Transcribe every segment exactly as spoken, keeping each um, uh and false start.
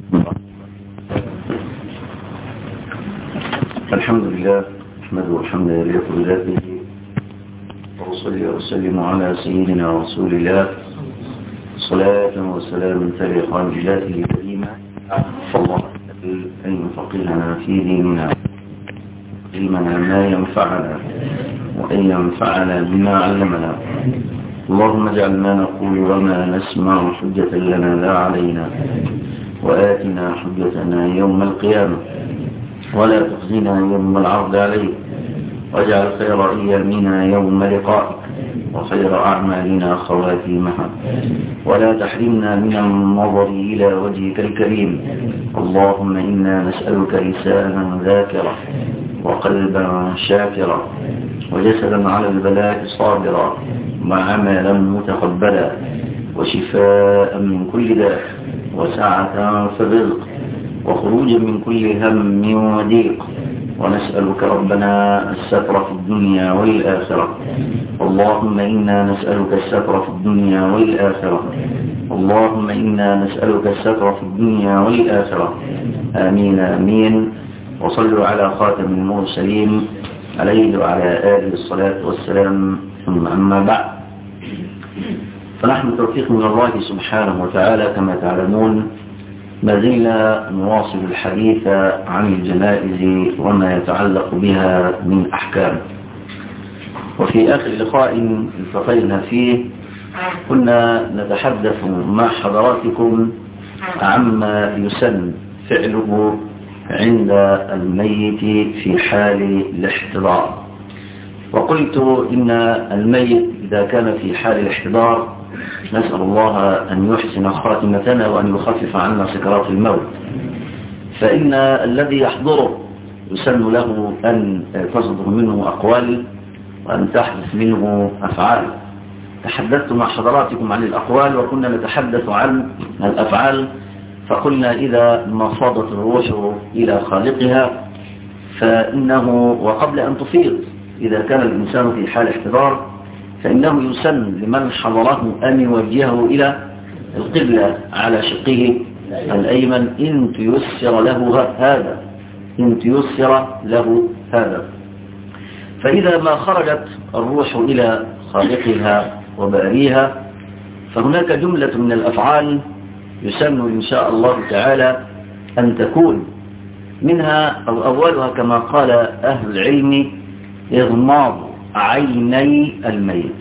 الحمد لله نحمده الحمد لله بذاته وصلي وسلم على سيدنا رسول الله صلاة وسلام تليقان بذاته الكريمة فالله أن يفقهنا في ديننا علمنا ما ينفعنا وأن ينفعنا بما علمنا. اللهم اجعل ما نقول وما نسمع حجة لنا لا علينا، وآتنا حجتنا يوم القيامة، ولا تخزنا يوم العرض عليك، واجعل خير أيامنا يوم لقائك، وخير أعمالنا خواتيمها، ولا تحرمنا من النظر إلى وجهك الكريم. اللهم إنا نسألك لسانا ذاكرا، وقلبا شاكرا، وجسدا على البلاء صابرا، وعملا متقبلا، وشفاء من كل داء، وسعة في الرزق، وخروجا من كل هم وضيق. ونسألك ربنا الستر في الدنيا والآخرة. اللهم إنا نسألك الستر في الدنيا والآخرة. اللهم إنا نسألك الستر في الدنيا والآخرة. آمين آمين. وصلوا على خاتم المرسلين عليه وعلى آله الصلاة والسلام. ثم أما بعد، فنحن توفيق من الله سبحانه وتعالى كما تعلمون ما زلنا نواصل الحديث عن الجنائز وما يتعلق بها من أحكام. وفي آخر لقاء التقينا فيه كنا نتحدث مع حضراتكم عما يسن فعله عند الميت في حال الاحتضار. وقلت إن الميت إذا كان في حال الاحتضار نسأل الله أن يحسن خاتمتنا وأن يخفف عنا سكرات الموت، فإن الذي يحضره يسن له أن تصدر منه أقوال وأن تحدث منه أفعال. تحدثت مع حضراتكم عن الأقوال وكنا نتحدث عن الأفعال، فقلنا إذا ما فاضت الروح إلى خالقها فإنه وقبل أن تفيض إذا كان الإنسان في حال احتضار فإنه يسن لمن حضره أن يوجهه إلى القبلة على شقه الأيمن إن تيسر له هذا إن تيسر له هذا فإذا ما خرجت الروح إلى خالقها وباريها فهناك جملة من الأفعال يسن إن شاء الله تعالى أن تكون منها أو أولها كما قال أهل العلم إغماض عيني الميت.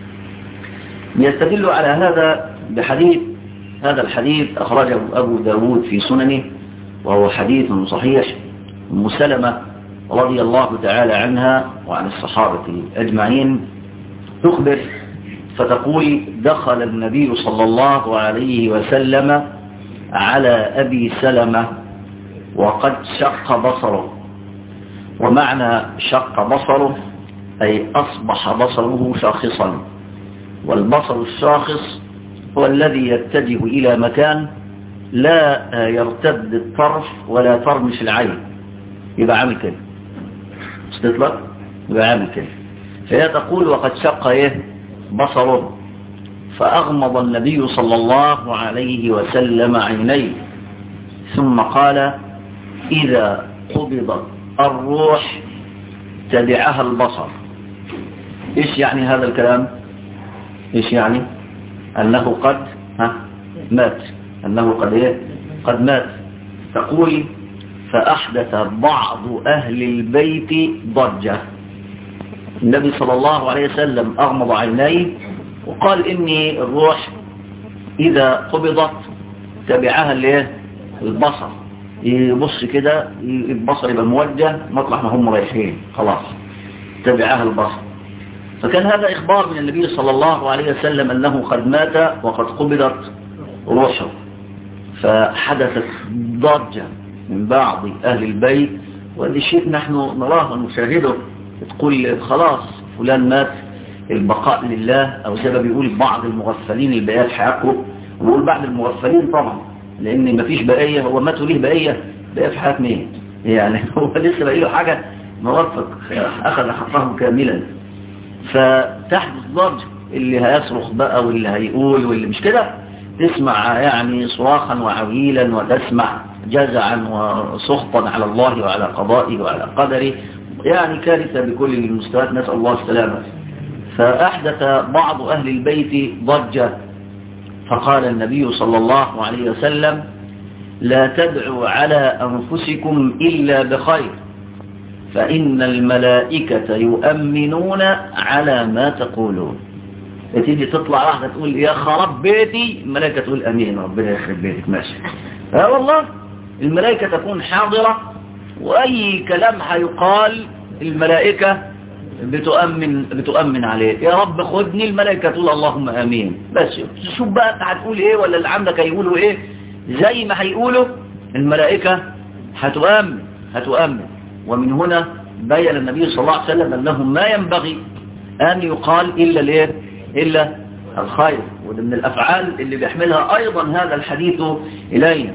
يستدل على هذا بحديث، هذا الحديث أخرجه أبو داود في سننه وهو حديث صحيح. أم سلمة رضي الله تعالى عنها وعن الصحابة أجمعين تخبر فتقول دخل النبي صلى الله عليه وسلم على أبي سلمة وقد شق بصره. ومعنى شق بصره أي أصبح بصره شاخصا، والبصر الشاخص هو الذي يتجه إلى مكان لا يرتد الطرف ولا ترمش العين، يبقى عامل كده استطلق يبقى عامل كده. فهي تقول وقد شق إيه بصره، فأغمض النبي صلى الله عليه وسلم عينيه ثم قال إذا قبضت الروح تبعها البصر. إيش يعني هذا الكلام؟ إيش يعني؟ أنه قد ها مات، أنه قد إيه؟ قد مات. تقول فأحدث بعض أهل البيت ضجة. النبي صلى الله عليه وسلم أغمض عينيه وقال إني الروح إذا قبضت تبعها الايه البصر، يبص كده البصر يبقى موجه مطلع ما هم رايحين، خلاص تبعها البصر. فكان هذا إخبار من النبي صلى الله عليه وسلم أنه قد مات وقد قبضت روحه. فحدثت ضجة من بعض أهل البيت، وهذا الشيء نحن نراه ونشاهده. تقول خلاص فلان مات، البقاء لله، أو زي ما بيقول بعض المغفلين البقية في حياتكم، ويقول بعض المغفلين طبعا لأن مفيش بقية، هو ماتوا ليه بقية؟ بقية في حياة مين؟ يعني هو لسه بقى له حاجة موفق أخذ حقه كاملا. فتحدث ضجة، اللي هيصرخ بقى واللي هيقول واللي مش كده. تسمع يعني صراخا وعويلا، وتسمع جزعا وسخطا على الله وعلى قضائه وعلى قدره، يعني كارثة بكل المستويات، نسأل الله السلامة. فأحدث بعض أهل البيت ضجة، فقال النبي صلى الله عليه وسلم: لا تدعوا على أنفسكم إلا بخير، فإن الملائكة يؤمنون على ما تقولون. تيجي تطلع واحدة تقول يا خراب بيتي، الملائكة تقول أمين، ربنا يخرب بيتك، ماشي. ها والله الملائكة تكون حاضرة، وأي كلام هيقال الملائكة بتؤمن بتؤمن عليه. يا رب خدني، الملائكة تقول اللهم أمين. بس شوف بقى انت هتقول ايه ولا اللي عندك هيقولوا ايه، زي ما هيقولوا الملائكة هتؤمن هتؤمن. ومن هنا بين النبي صلى الله عليه وسلم أنه ما ينبغي أن يقال إلا الايه إلا الخير، وده من الأفعال اللي بيحملها أيضا هذا الحديث إلينا.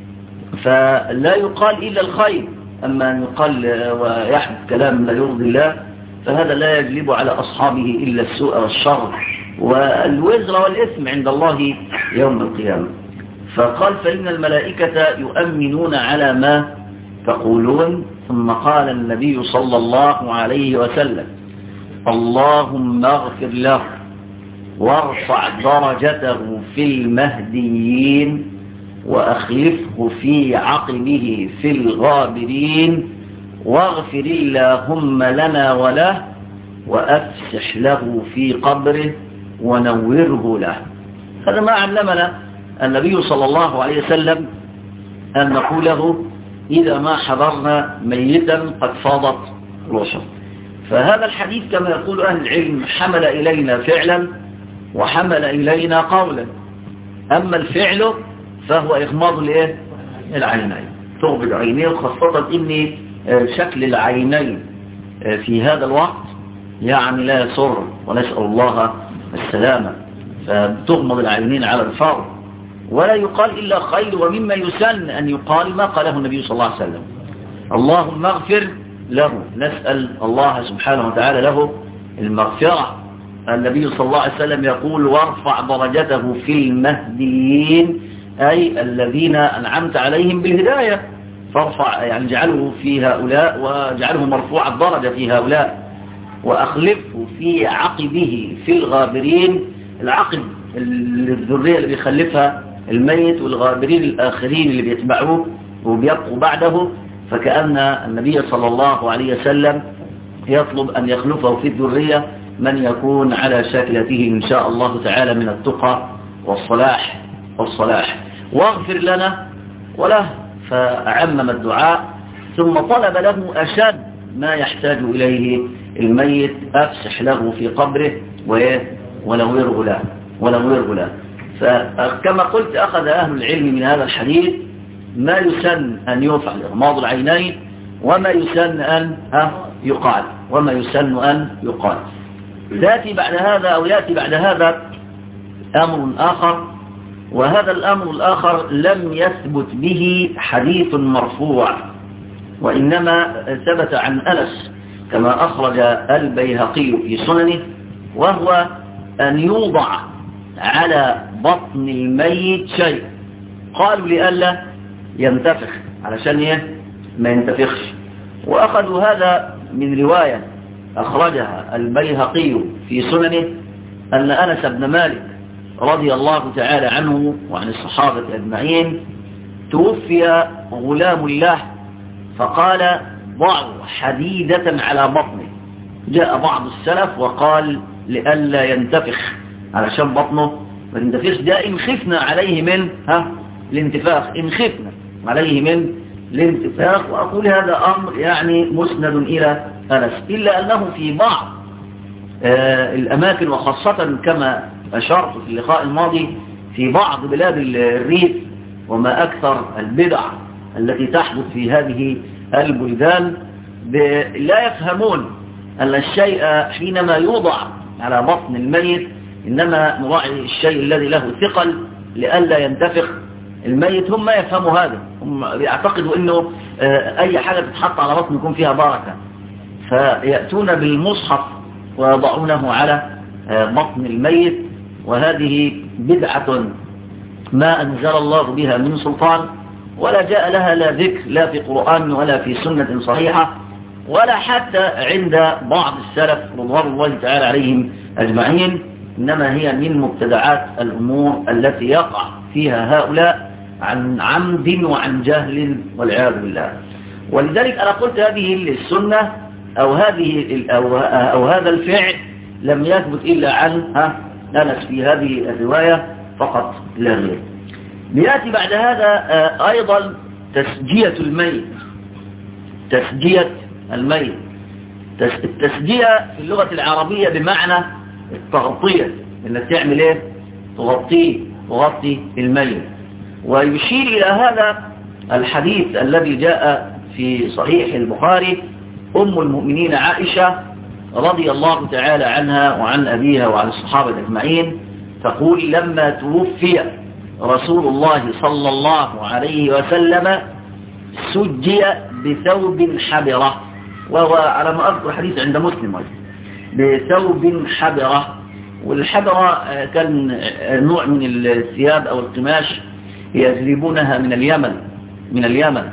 فلا يقال إلا الخير، أما أن يقال ويحدث كلام لا يرضي الله فهذا لا يجلب على أصحابه إلا السوء والشر والوزر والإثم عند الله يوم القيامة. فقال: فإن الملائكة يؤمنون على ما تقولون. ثم قال النبي صلى الله عليه وسلم: اللهم اغفر له وارفع درجته في المهديين وأخلفه في عقبه في الغابرين، واغفر اللهم لنا وله وأفسح له في قبره ونوره له. هذا ما علمنا النبي صلى الله عليه وسلم أن نقوله إذا ما حضرنا ميتا قد فاضت روحه. فهذا الحديث كما يقول أهل العلم حمل إلينا فعلا وحمل إلينا قولا. أما الفعل فهو إغماض الإيه؟ العينين، تغمض عينيه، خاصة إن شكل العينين في هذا الوقت يعني لا يسر، ونسأل الله السلامة. فتغمض العينين على الفرض، ولا يقال إلا خير. ومما يسن أن يقال ما قاله النبي صلى الله عليه وسلم: اللهم اغفر له، نسأل الله سبحانه وتعالى له المغفرة. النبي صلى الله عليه وسلم يقول: وارفع درجته في المهديين، أي الذين أنعمت عليهم بالهداية، فارفع يعني جعله في هؤلاء وجعله مرفوع الدرجة في هؤلاء. وأخلفه في عقبه في الغابرين، العقب الذرية اللي بيخلفها الميت، والغابرين الآخرين اللي بيتبعوه وبيبقوا بعده. فكأن النبي صلى الله عليه وسلم يطلب أن يخلفه في الذرية من يكون على شاكلته إن شاء الله تعالى من التقى والصلاح والصلاح. واغفر لنا وله، فأعمم الدعاء، ثم طلب له أشد ما يحتاج إليه الميت: أفسح له في قبره ونوره له ونوره له. فكما قلت أخذ أهل العلم من هذا الحديث ما يسن أن يفعل إغماض العينين، وما يسن أن يقال وما يسن أن يقال. يأتي بعد هذا أو يأتي بعد هذا أمر آخر، وهذا الأمر الآخر لم يثبت به حديث مرفوع، وإنما ثبت عن أنس كما أخرج البيهقي في سننه، وهو أن يوضع على بطن الميت شيء، قالوا لئلا ينتفخ، علشان ايه ما ينتفخش. وأخذوا هذا من رواية أخرجها البيهقي في سننه أن أنس بن مالك رضي الله تعالى عنه وعن الصحابة أجمعين توفي غلام له، فقال: ضعوا حديدة على بطنه. جاء بعض السلف وقال لئلا ينتفخ، علشان بطنه ما ينتفخش، ده إن خفنا عليه من ها الانتفاخ، إن خفنا عليه من الانتفاخ. وأقول هذا أمر يعني مسند إلى أنس، إلا أنه في بعض آه الأماكن، وخاصة كما أشرت في اللقاء الماضي في بعض بلاد الريف، وما أكثر البدع التي تحدث في هذه البلدان، لا يفهمون أن الشيء حينما يوضع على بطن الميت إنما نراعي الشيء الذي له ثقل لئلا ينتفخ الميت. هم ما يفهموا هذا، هم يعتقدوا أنه أي حاجة تتحط على بطن يكون فيها بركة، فيأتون بالمصحف ويضعونه على بطن الميت، وهذه بدعة ما أنزل الله بها من سلطان، ولا جاء لها لا ذكر لا في قرآن ولا في سنة صحيحة، ولا حتى عند بعض السلف رضوان الله تعالى عليهم أجمعين، إنما هي من مبتدعات الأمور التي يقع فيها هؤلاء عن عمد وعن جهل والعياذ بالله. ولذلك أنا قلت هذه السنة أو هذه أو, أو هذا الفعل لم يثبت إلا عن أنس في هذه الرواية فقط لا غير. ليأتي بعد هذا أيضا تسجية الميت. تسجية الميت التسجية في اللغة العربية بمعنى التغطية، اللي تعمل ايه؟ تغطيه تغطي الميت. ويشير إلى هذا الحديث الذي جاء في صحيح البخاري، أم المؤمنين عائشة رضي الله تعالى عنها وعن أبيها وعن الصحابة أجمعين تقول: لما توفي رسول الله صلى الله عليه وسلم سجي بثوب حبرة، وهو على ما أذكر حديث عند مسلم بثوب حبرة. والحبرة كان نوع من الثياب أو القماش يجلبونها من اليمن من اليمن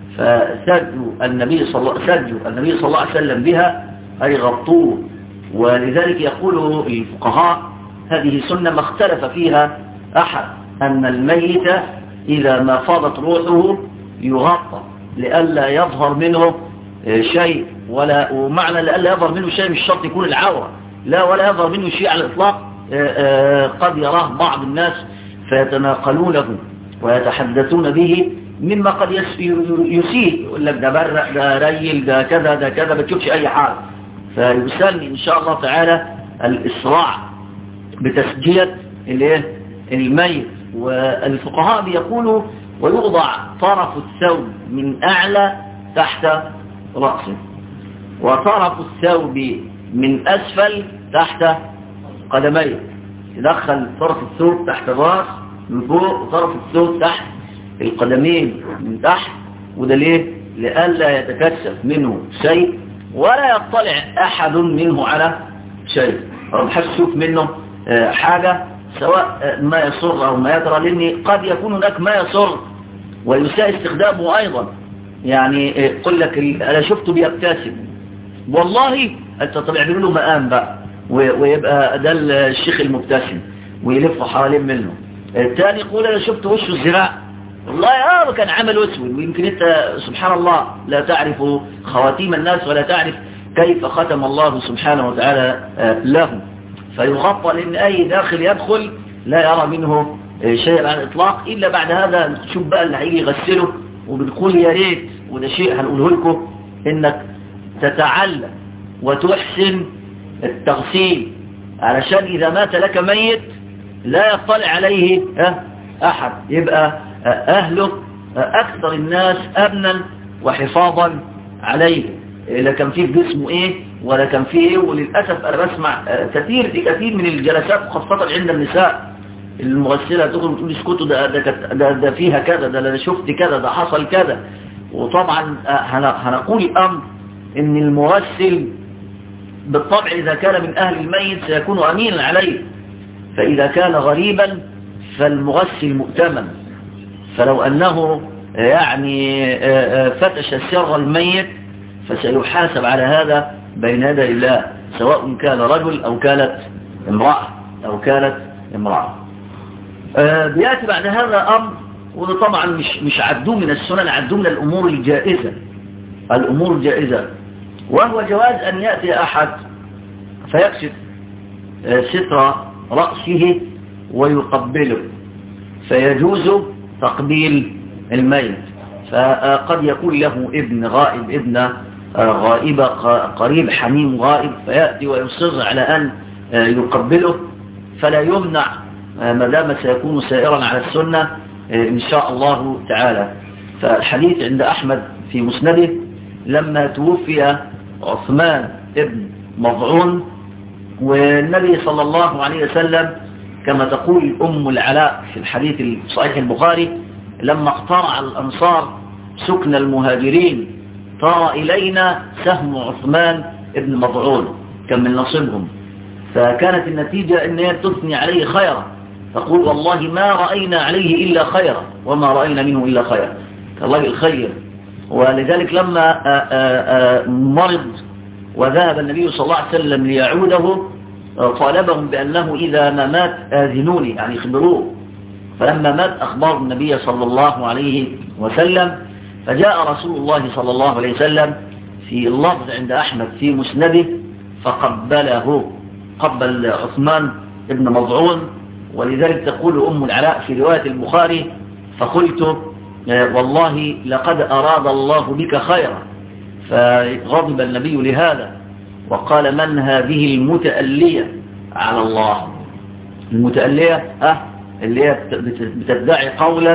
فسجوا النبي صلى سجوا النبي صلى الله عليه وسلم بها، أي غطوه. ولذلك يقول الفقهاء هذه سنة ما اختلف فيها أحد، أن الميت إذا ما فاضت روحه يغطى لئلا يظهر منه شيء، ولا ومعنى لئلا يظهر منه شيء مش شرط يكون العورة، لا، ولا يظهر منه شيء على الإطلاق. قد يراه بعض الناس فيتناقلونه ويتحدثون به مما قد يسيء، يقول لك ده برق ده ريل ده كذا ده كذا، ما تشوفش أي حاجة. فيسمي إن شاء الله تعالى الإسراع بتسجية الميت. والفقهاء بيقولوا: ويوضع طرف الثوب من أعلى تحت رأسه، وطرف الثوب من أسفل تحت قدميه. يدخل طرف الثوب تحت الرأس من فوق، وطرف الثوب تحت القدمين من تحت. وده ليه؟ لئلا يتكشف منه شيء ولا يطلع أحد منه على شيء، أو تشوف منه حاجة سواء ما يسر أو ما يدرى، لأن قد يكون هناك ما يسر ويساء استخدامه أيضا. يعني يقول لك أنا شفته بيبتسم، والله أنت طبعا له مقام بقى، ويبقى ده الشيخ المبتسم ويلف حوالين منه. الثاني يقول أنا شفت وشه الزراع، والله آه كان عمل أسود، ويمكن أنت سبحان الله لا تعرف خواتيم الناس ولا تعرف كيف ختم الله سبحانه وتعالى له. فيغطى، لأن أي داخل يدخل لا يرى منه شيء على الإطلاق إلا بعد هذا. شوف بقى اللي هيجي يغسله، وبنقول يا ريت، وده شيء هنقوله لكم، إنك تتعلم وتحسن التغسيل علشان إذا مات لك ميت لا يطلع عليه أحد، يبقى أهله أكثر الناس أمنا وحفاظا عليه، لا كان فيه جسمه إيه ولا كان فيه إيه. وللأسف أنا بسمع كثير في كثير من الجلسات خاصة عند النساء المغسلة تقول وتقول اسكتوا ده, ده, ده, ده فيها كذا، ده أنا شفت كذا، ده حصل كذا. وطبعا هنقول الأمر إن المغسل بالطبع إذا كان من أهل الميت سيكون أمينا عليه، فإذا كان غريبا فالمغسل مؤتمن. فلو أنه يعني فتش سر الميت فسيحاسب على هذا بين يدي الله، سواء كان رجل أو كانت امرأة أو كانت امرأة. بيأتي بعد هذا أمر، وده طبعا مش مش عدوه من السنن، عدوه من الأمور الجائزة الأمور الجائزة وهو جواز أن يأتي أحد فيكشف ستر رأسه ويقبله، فيجوز تقبيل الميت. فقد يكون له ابن غائب، ابن غائبة، قريب حميم غائب، فيأتي ويصر على أن يقبله، فلا يمنع ما دام سيكون سائرا على السنة إن شاء الله تعالى. فالحديث عند أحمد في مسنده: لما توفي عثمان ابن مضعون، والنبي صلى الله عليه وسلم كما تقول أم العلاء في الحديث الصحيح البخاري: لما اقترع الأنصار سكن المهاجرين طار إلينا سهم عثمان ابن مضعون، كان من نصيبهم. فكانت النتيجة أن هي تثني عليه خيرا، تقول والله ما رأينا عليه إلا خيرا وما رأينا منه إلا خيرا، الله الخير. ولذلك لما آآ آآ مرض وذهب النبي صلى الله عليه وسلم ليعوده طالبهم بأنه إذا ما مات آذنوني، يعني خبروه. فلما مات أخبار النبي صلى الله عليه وسلم، فجاء رسول الله صلى الله عليه وسلم في اللفظ عند أحمد في مسنده فقبله، قبل عثمان ابن مضعون. ولذلك تقول أم العلاء في رواية البخاري فقلت والله لقد أراد الله بك خيرا، فغضب النبي لهذا وقال من هذه المتألية على الله؟ المتألية أه اللي هي بتدعي قولا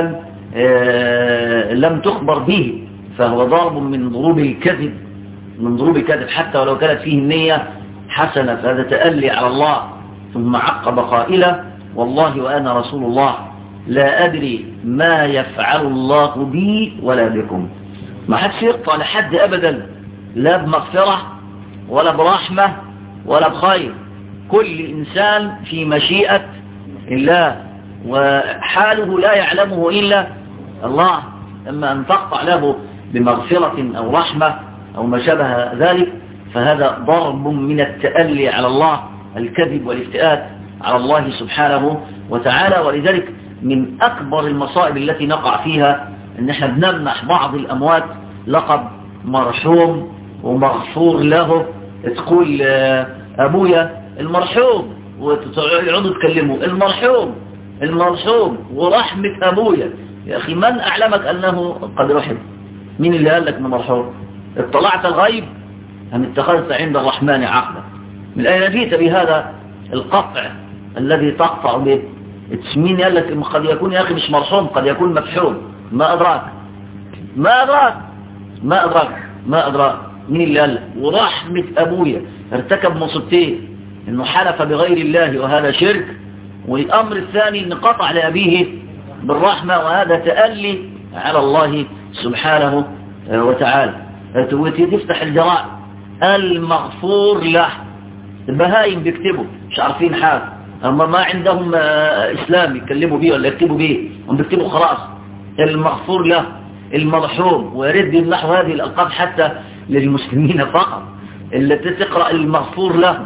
لم تخبر به، فهو ضرب من ضروب الكذب، من ضروب الكذب حتى ولو كانت فيه النية حسنة، فهذا تألي على الله. ثم عقب قائلا والله وأنا رسول الله لا أدري ما يفعل الله بي ولا بكم. ما حدش يقطع لحد أبدا، لا بمغفرة ولا برحمة ولا بخير، كل إنسان في مشيئة الله وحاله لا يعلمه إلا الله. أما أن تقطع له بمغفرة أو رحمة أو ما شابه ذلك فهذا ضرب من التألي على الله، الكذب والافتئات على الله سبحانه وتعالى. ولذلك من أكبر المصائب التي نقع فيها أن احنا بنمنح بعض الأموات لقب مرحوم ومغفور له، تقول أبويا المرحوم ويقعدوا يتكلموا المرحوم المرحوم ورحمة أبويا. يا أخي من أعلمك أنه قد رحم؟ مين اللي قال لك أنه مرحوم؟ اطلعت الغيب أم اتخذت عند الرحمن عقدا؟ من أين جئت بهذا القطع الذي تقطع به؟ مين قال لك قد يكون يا أخي مش مرحوم، قد يكون مفحوم؟ ما أدراك ما أدراك ما أدراك ما أدراك مين اللي قال لك؟ ورحمة أبويا ارتكب مصيبتين، إنه حلف بغير الله وهذا شرك، والأمر الثاني إن قطع لأبيه بالرحمة وهذا تألي على الله سبحانه وتعالى. تفتح الجرائد المغفور له، البهائم بيكتبوا مش عارفين حاجة، أما ما عندهم إسلام يتكلموا بيه ولا يكتبوا بيه، هم بيكتبوا خلاص المغفور له المرحوم. ويرد نحو هذه الألقاب حتى للمسلمين فقط، اللي تقرأ المغفور له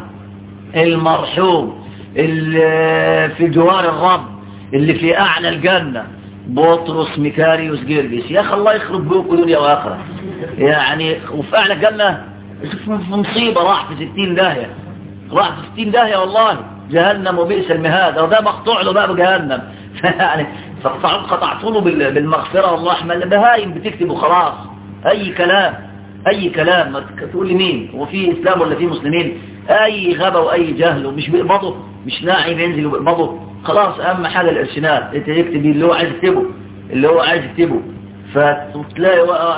المرحوم اللي في جوار الرب اللي في أعلى الجنة بطرس ميكاريوس جيرجس. يا أخي الله يخرب بيكم دنيا وآخرة يعني. وفي أعلى الجنة في مصيبة راح في ستين داهية، راح في ستين داهية والله، جهنم وبئس المهاد، وده مقطوع له بقى بجهنم يعني فقطعت له بالمغفرة والرحمة. البهايم بتكتب وخلاص أي كلام أي كلام، ما تقول لي مين وفي إسلام ولا في مسلمين، أي غبا وأي جهل، ومش بيقبضه، مش ناعي بينزل وبيقبضه خلاص. أهم حاجة الإرشادات، أنت تكتب اللي هو عايز يكتبه اللي هو عايز يكتبه. فتلاقي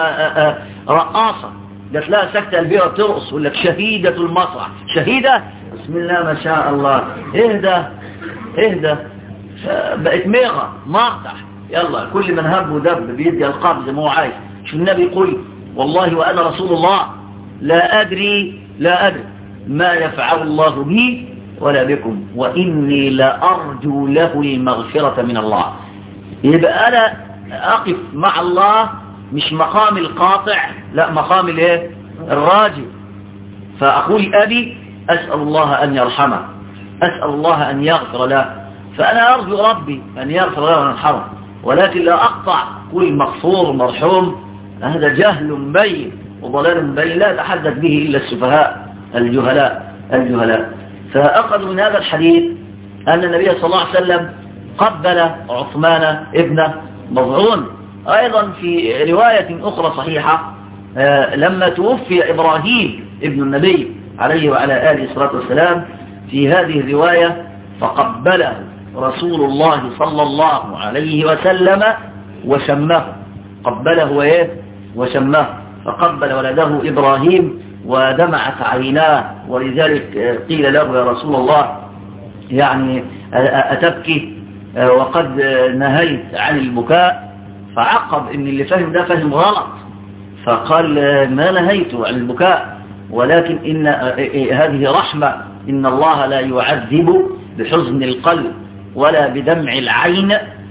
رقاصة ده تلاقي سكتة البيئة بترقص يقول لك شهيدة المسرح، شهيدة بسم الله ما شاء الله، اهدى اهدى، بقت ميغة مقطع، يلا كل من هب ودب بيدي القاب زي ما هو عايز. شو النبي يقول والله وأنا رسول الله لا أدري لا أدري ما يفعل الله بي ولا بكم وإني لأرجو له المغفرة من الله. يبقى أنا أقف مع الله مش مقام القاطع، لا مقام الايه الراجي. فأقول أبي أسأل الله أن يرحمه، أسأل الله أن يغفر له، فأنا أرجو ربي أن يغفر له ويرحمه، ولكن لا أقطع كل مغفور مرحوم. هذا جهل بين وضلال بين لا يتحدث به إلا السفهاء الجهلاء الجهلاء. فأخذوا من هذا الحديث أن النبي صلى الله عليه وسلم قبل عثمان ابن مضعون. أيضا في رواية أخرى صحيحة لما توفي إبراهيم ابن النبي عليه وعلى آله الصلاة والسلام، في هذه الرواية فقبله رسول الله صلى الله عليه وسلم وشمه، قبله وإيه وشمه، فقبل ولده إبراهيم ودمعت عيناه. ولذلك قيل له يا رسول الله يعني أتبكي وقد نهيت عن البكاء؟ فعقب ان اللي فهم ده فهم غلط، فقال ما نهيت عن البكاء ولكن إن هذه رحمة، إن الله لا يعذب بحزن القلب ولا بدمع العين،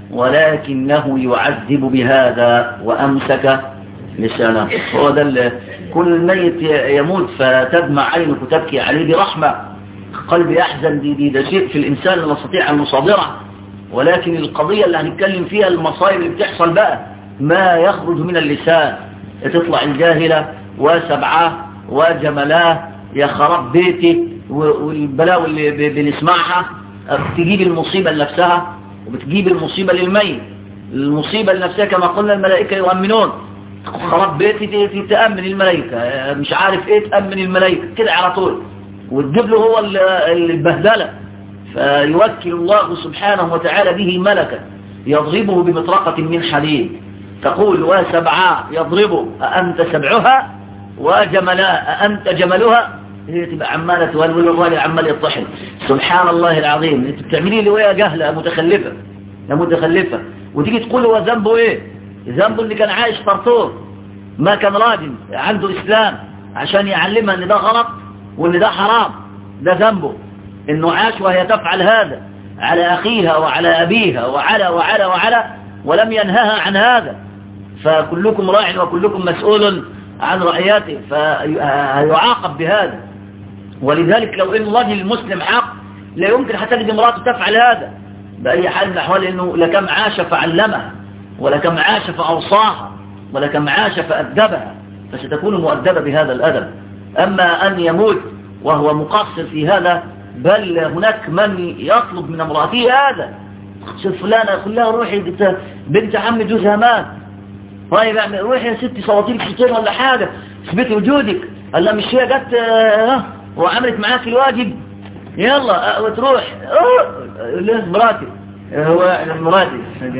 ولكنه يعذب بهذا وأمسك لسانه. هو ده كل الميت يموت فتدمع عينك وتبكي عليه برحمة، قلب يحزن، دي, دي ده شيء في الإنسان لا نستطيع أن نصادره. ولكن القضية اللي هنتكلم فيها المصائب اللي بتحصل بقى، ما يخرج من اللسان، تطلع الجاهلة وسبعاه وجملاه يا خراب بيتي والبلاوي اللي بنسمعها، تجيب المصيبة لنفسها وبتجيب المصيبة للميت. المصيبة لنفسها كما قلنا الملائكة يؤمنون، خراب بيتي تأمن الملائكة، مش عارف ايه تأمن الملائكة كده على طول، وتجيب له هو البهدلة. فيوكل الله سبحانه وتعالى به ملكا يضربه بمطرقة من حديد، تقول وسبعاء يضربه أأنت سبعها، وجملاء أأنت جملها. هي تبقى عمالة تولول الراجل عمال يطحن. سبحان الله العظيم، انت بتعملي لي ويا جهلة متخلفة يا متخلفة، وتيجي تقول هو ذنبه ايه؟ ذنبه اللي كان عايش طرطور، ما كان راجل عنده إسلام عشان يعلمها ان ده غلط وان ده حرام. ده ذنبه انه عاش وهي تفعل هذا على أخيها وعلى أبيها وعلى وعلى وعلى ولم ينهها عن هذا. فكلكم راع وكلكم مسؤول عن رعيته، فيعاقب بهذا. ولذلك لو ان الرجل المسلم حق لا يمكن حتى تجد امراته تفعل هذا بأي حال من الأحوال، انه لكم عاش فعلمها، ولكم عاش فأوصاها، ولكم عاش فأدبها، فستكون مؤدبة بهذا الأدب. أما أن يموت وهو مقصر في هذا، بل هناك من يطلب من امرأته هذا، شوف فلانة يقول لها روحي بنت عم جوزها مات، طيب يعني روحي يا ستي صوتيلك شيطان ولا حاجة اثبتي وجودك. قال لا مش هي جت اه وعملت معاك الواجب، يلا وتروح اه مراتي هو مراتي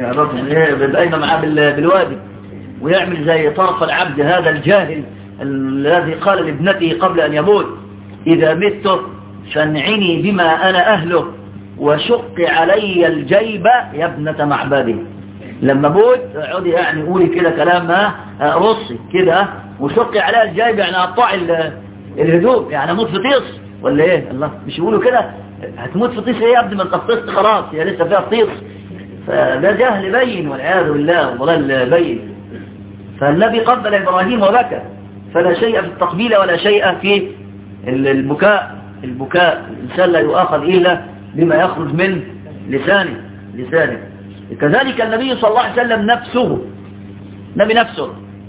بقينا معاه بالواجب، ويعمل زي طرف العبد هذا الجاهل الذي قال لابنته قبل أن يموت إذا مت فانعني بما أنا أهله وشق علي الجيب يا ابنة معبدي. لما موت عودي يعني قولي كده كلام رصي كده، وشق علي الجيب يعني قطع الهدوم، يعني اموت في طيس ولا ايه؟ الله مش يقولوا كده هتموت في طيس ايه يا ابني، ما انت طيست خلاص هي لسه فيها طيس. فده جهل بين والعياذ بالله وضلال بين. فالنبي قبل إبراهيم وبكى، فلا شيء في التقبيل ولا شيء في البكاء. البكاء الإنسان لا يؤاخذ إلا بما يخرج من لسانه لسانه كذلك النبي صلى الله عليه وسلم نفسه، نبي نفسه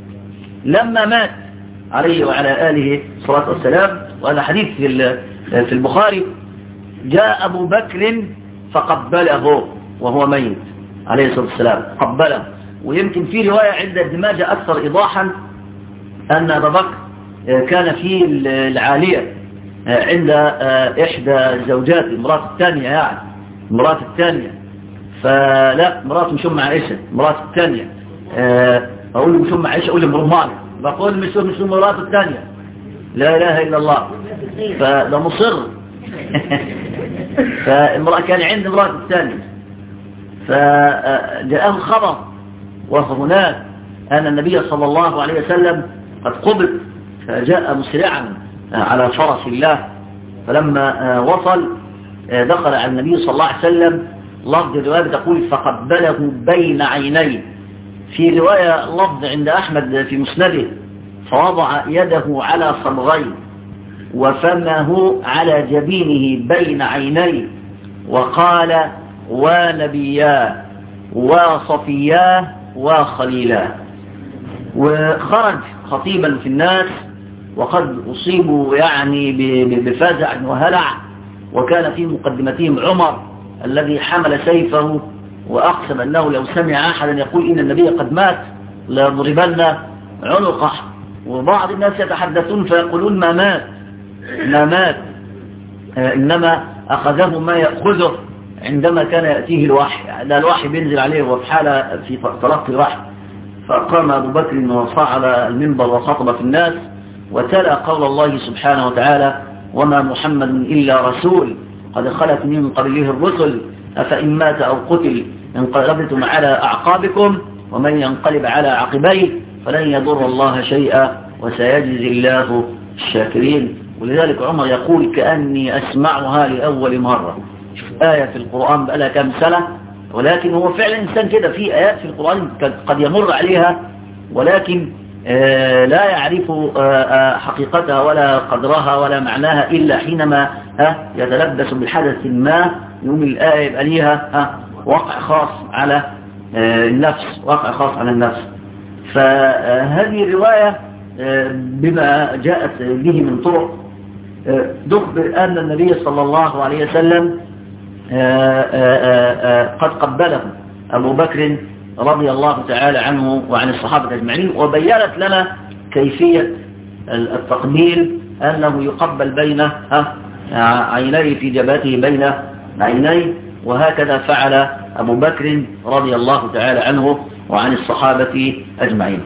لما مات عليه وعلى آله الصلاة والسلام، وهذا حديث في البخاري، جاء أبو بكر فقبله وهو ميت عليه الصلاة والسلام، قبله. ويمكن في رواية عند ابن ماجه أكثر إيضاحا أن أبا بكر كان في العالية عند إحدى زوجات المرأة الثانية، يعني المرأة الثانية، فلا مرأة مش أم عائشة، المرأة الثانية، أقول له مش أم عائشة أقول له مرمان، بقول مش مش المرأة الثانية، لا إله إلا الله. فده مصر فالمرأة كان عند المرأة الثانية، فجاءه الخبر وهو هناك أن النبي صلى الله عليه وسلم قد قبض، فجاء مسرعا على فرس الله، فلما وصل دخل على النبي صلى الله عليه وسلم. لفظ الرواية تقول فقبله بين عينيه، في رواية لفظ عند أحمد في مسنده فوضع يده على صبغيه وفمه على جبينه بين عينيه وقال ونبياه وصفياه وخليلاه. وخرج خطيبا في الناس وقد أصيبوا يعني بفزع وهلع، وكان في مقدمتهم عمر الذي حمل سيفه وأقسم أنه لو سمع أحدا يقول إن النبي قد مات ليضربن عنقه. وبعض الناس يتحدثون فيقولون ما مات ما مات إنما أخذه ما يأخذه عندما كان يأتيه الوحي، يعني الوحي بينزل عليه وفي حالة في تلقي الوحي. فقام أبو بكر وصعد المنبر وخطب في الناس وتلا قول الله سبحانه وتعالى وما محمد إلا رسول قد خلت من قبله الرسل أفإن مات أو قتل انقلبتم على أعقابكم ومن ينقلب على عقبيه فلن يضر الله شيئا وسيجزي الله الشاكرين. ولذلك عمر يقول كأني أسمعها لأول مرة، شوف آية في القرآن بقى لها كام سنة، ولكن هو فعلا إنسان كده، في آيات في القرآن قد يمر عليها ولكن آه لا يعرف آه حقيقتها ولا قدرها ولا معناها إلا حينما ها يتلبس بحدث ما يوم الآية يبقى ليها ها وقع خاص على آه النفس، وقع خاص على النفس. فهذه الرواية آه بما جاءت به من طرق تخبر أن النبي صلى الله عليه وسلم آآ آآ قد قبله أبو بكر رضي الله تعالى عنه وعن الصحابة أجمعين، وبيّنت لنا كيفية التقبيل، أنه يقبل بين عينيه في جبهته بين عينيه، وهكذا فعل أبو بكر رضي الله تعالى عنه وعن الصحابة أجمعين.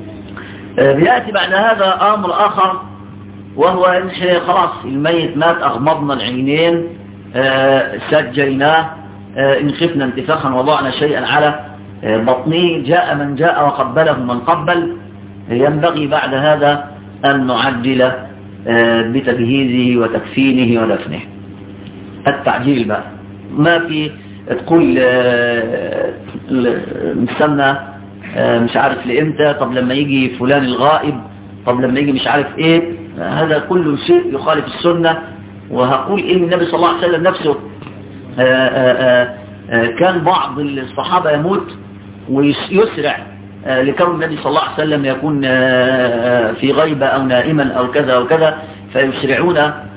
بيأتي بعد هذا أمر آخر، وهو إن خلاص الميت مات، أغمضنا العينين، آه سجيناه، آه إن خفنا انتفاخا وضعنا شيئا على آه بطنه، جاء من جاء وقبله من قبل. ينبغي بعد هذا أن نعجل آه بتجهيزه وتكفينه ودفنه. التعجيل بقى ما في تقول آه نستنى آه مش عارف لإمتى، طب لما يجي فلان الغائب، طب لما يجي مش عارف إيه، هذا كل شيء يخالف السنة. وهقول إن النبي صلى الله عليه وسلم نفسه آآ آآ آآ كان بعض الصحابة يموت ويسرع لكون النبي صلى الله عليه وسلم يكون في غيبة أو نائما أو كذا وكذا، فيسرعون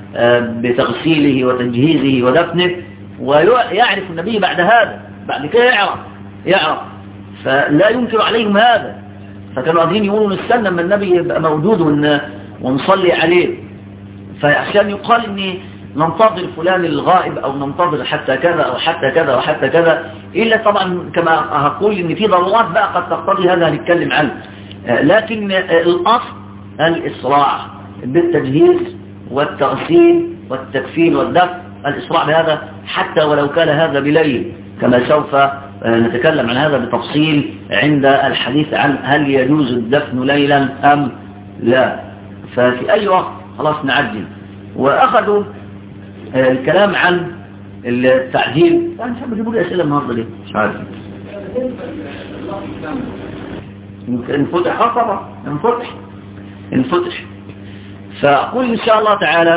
بتغسيله وتجهيزه ودفنه. ويعرف النبي بعد هذا، بعد كده يعرف يعرف فلا ينكر عليهم هذا، فكانوا قادرين يقولوا نستنى لما النبي يبقى موجود ونصلي عليه. فعشان يقال ان ننتظر فلان الغائب او ننتظر حتى كذا او حتى كذا وحتى كذا، الا طبعا كما هقول ان في ضرورات بقى قد تقتضي هذا هنتكلم عنه. لكن الاصل الاسراع بالتجهيز والتغسيل والتكفين والدفن، الاسراع بهذا حتى ولو كان هذا بليل، كما سوف نتكلم عن هذا بتفصيل عند الحديث عن هل يجوز الدفن ليلا ام لا. ففي اي وقت خلاص نعجل. واخذوا الكلام عن التعجيل. انا مش عارف بيجيبوا لي اسئله النهارده ليه، مش عارف. انفتح اه طبعا انفتح انفتح فاقول ان شاء الله تعالى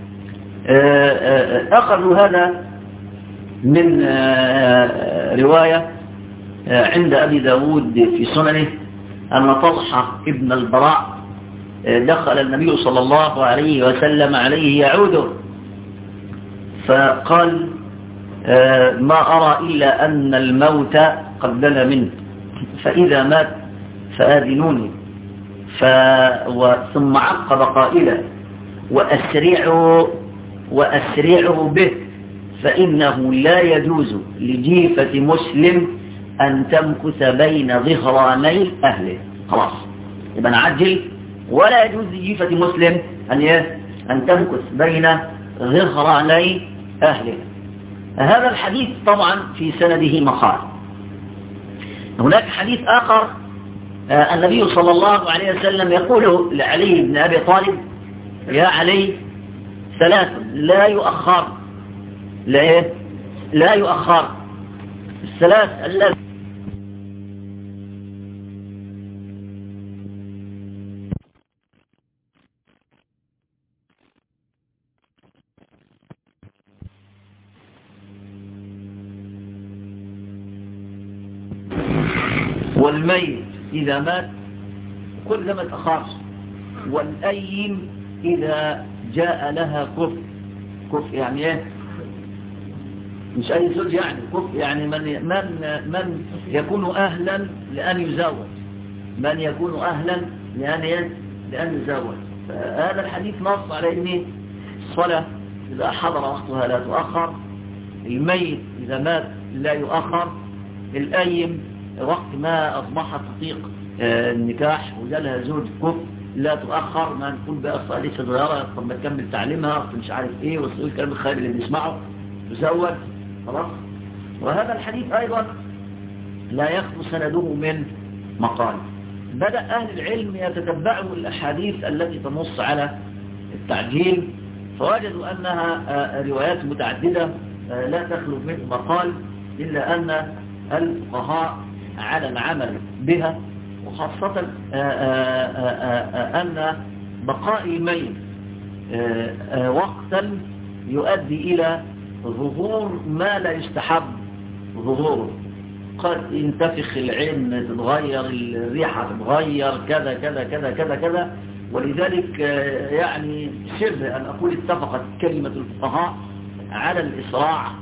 اخذوا هذا من روايه عند ابي داود في سننه ان طلحه ابن البراء دخل النبي صلى الله عليه وسلم عليه يعوده، فقال ما أرى إلا أن الموت قد دنا منه، فإذا مات فآذنوني. ثم عقب قائلا وأسرعوا وأسرعوا به، فإنه لا يجوز لجيفة مسلم أن تمكث بين ظهراني أهله. خلاص يبقى نعجل، ولا يجوز لجيفة مسلم أن أن تمكث بين ظهراني أهله. هذا الحديث طبعا في سنده مقال. هناك حديث آخر النبي صلى الله عليه وسلم يقول لعلي بن أبي طالب يا علي ثلاث لا يؤخر، لا لا يؤخر، الثلاث الذي والميت إذا مات كل ده ما تأخرش، والأيم إذا جاء لها كف. كف يعني ايه؟ مش أي زوج يعني، كف يعني من من من يكون أهلا لأن يزوج، من يكون أهلا لأن لأن يزوج. فهذا الحديث نص على أن الصلاة إذا حضر وقتها لا تؤخر، الميت إذا مات لا يؤخر، الأيم وقت ما أصبحت تطيق النكاح وجالها زوج كف لا تؤخر. ما نقول بقى أصلا لسه صغيرة، طب ما تكمل تعليمها مش عارف إيه، والسؤال الكلام الخير اللي بنسمعه تزوج خلاص. وهذا الحديث أيضا لا يخلو سنده من مقال. بدأ أهل العلم يتتبعوا الأحاديث التي تنص على التعجيل، فوجدوا أنها روايات متعددة لا تخلو منه مقال إلا أن الفقهاء على العمل بها، وخاصة أن بقاء الميت وقتا يؤدي إلى ظهور ما لا يستحب ظهوره. قد ينتفخ العين، تتغير الريحة، تتغير كذا كذا كذا كذا كذا. ولذلك يعني شبه أن أقول اتفقت كلمة الفقهاء على الإسراع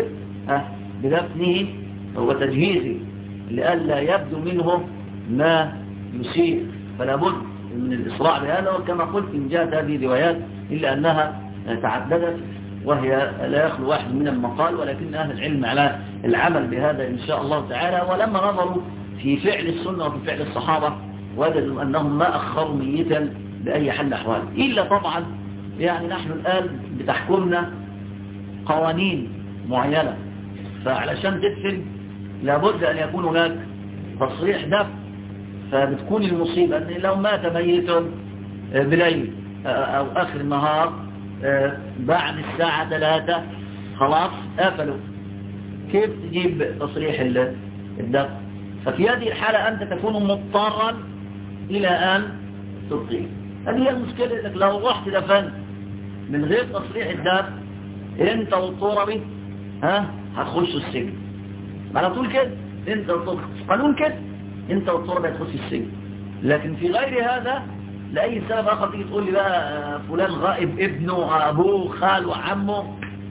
بدفنه وتجهيزه لئلا يبدو منه ما يسيء، فلا بد من الإسراع بهذا. وكما قلت إن جاءت هذه الروايات إلا أنها تعددت، وهي لا يخلو واحد من المقال، ولكن أهل العلم على العمل بهذا إن شاء الله تعالى. ولما نظروا في فعل السنة وفي فعل الصحابة وجدوا أنهم ما أخروا ميتا بأي حال أحوال، إلا طبعا يعني نحن الآن بتحكمنا قوانين معينة، فعلشان تدفن لابد أن يكون هناك تصريح دفن. فبتكون المصيبة أن لو مات ميت بليل أو آخر النهار بعد الساعة ثلاثة خلاص قفلوا، كيف تجيب تصريح الدفن؟ ففي هذه الحالة أنت تكون مضطرا إلى أن تبقيه. هذه هي المشكلة، إنك لو رحت دفن من غير تصريح الدفن أنت والطوربي ها هتخش السجن على طول كده. أنت والطوربي قانون كده، أنت والطوربي هتخش السجن. لكن في غير هذا لأي سبب آخر تيجي تقول لي بقى فلان غائب، ابنه، أبوه، خاله، عمه،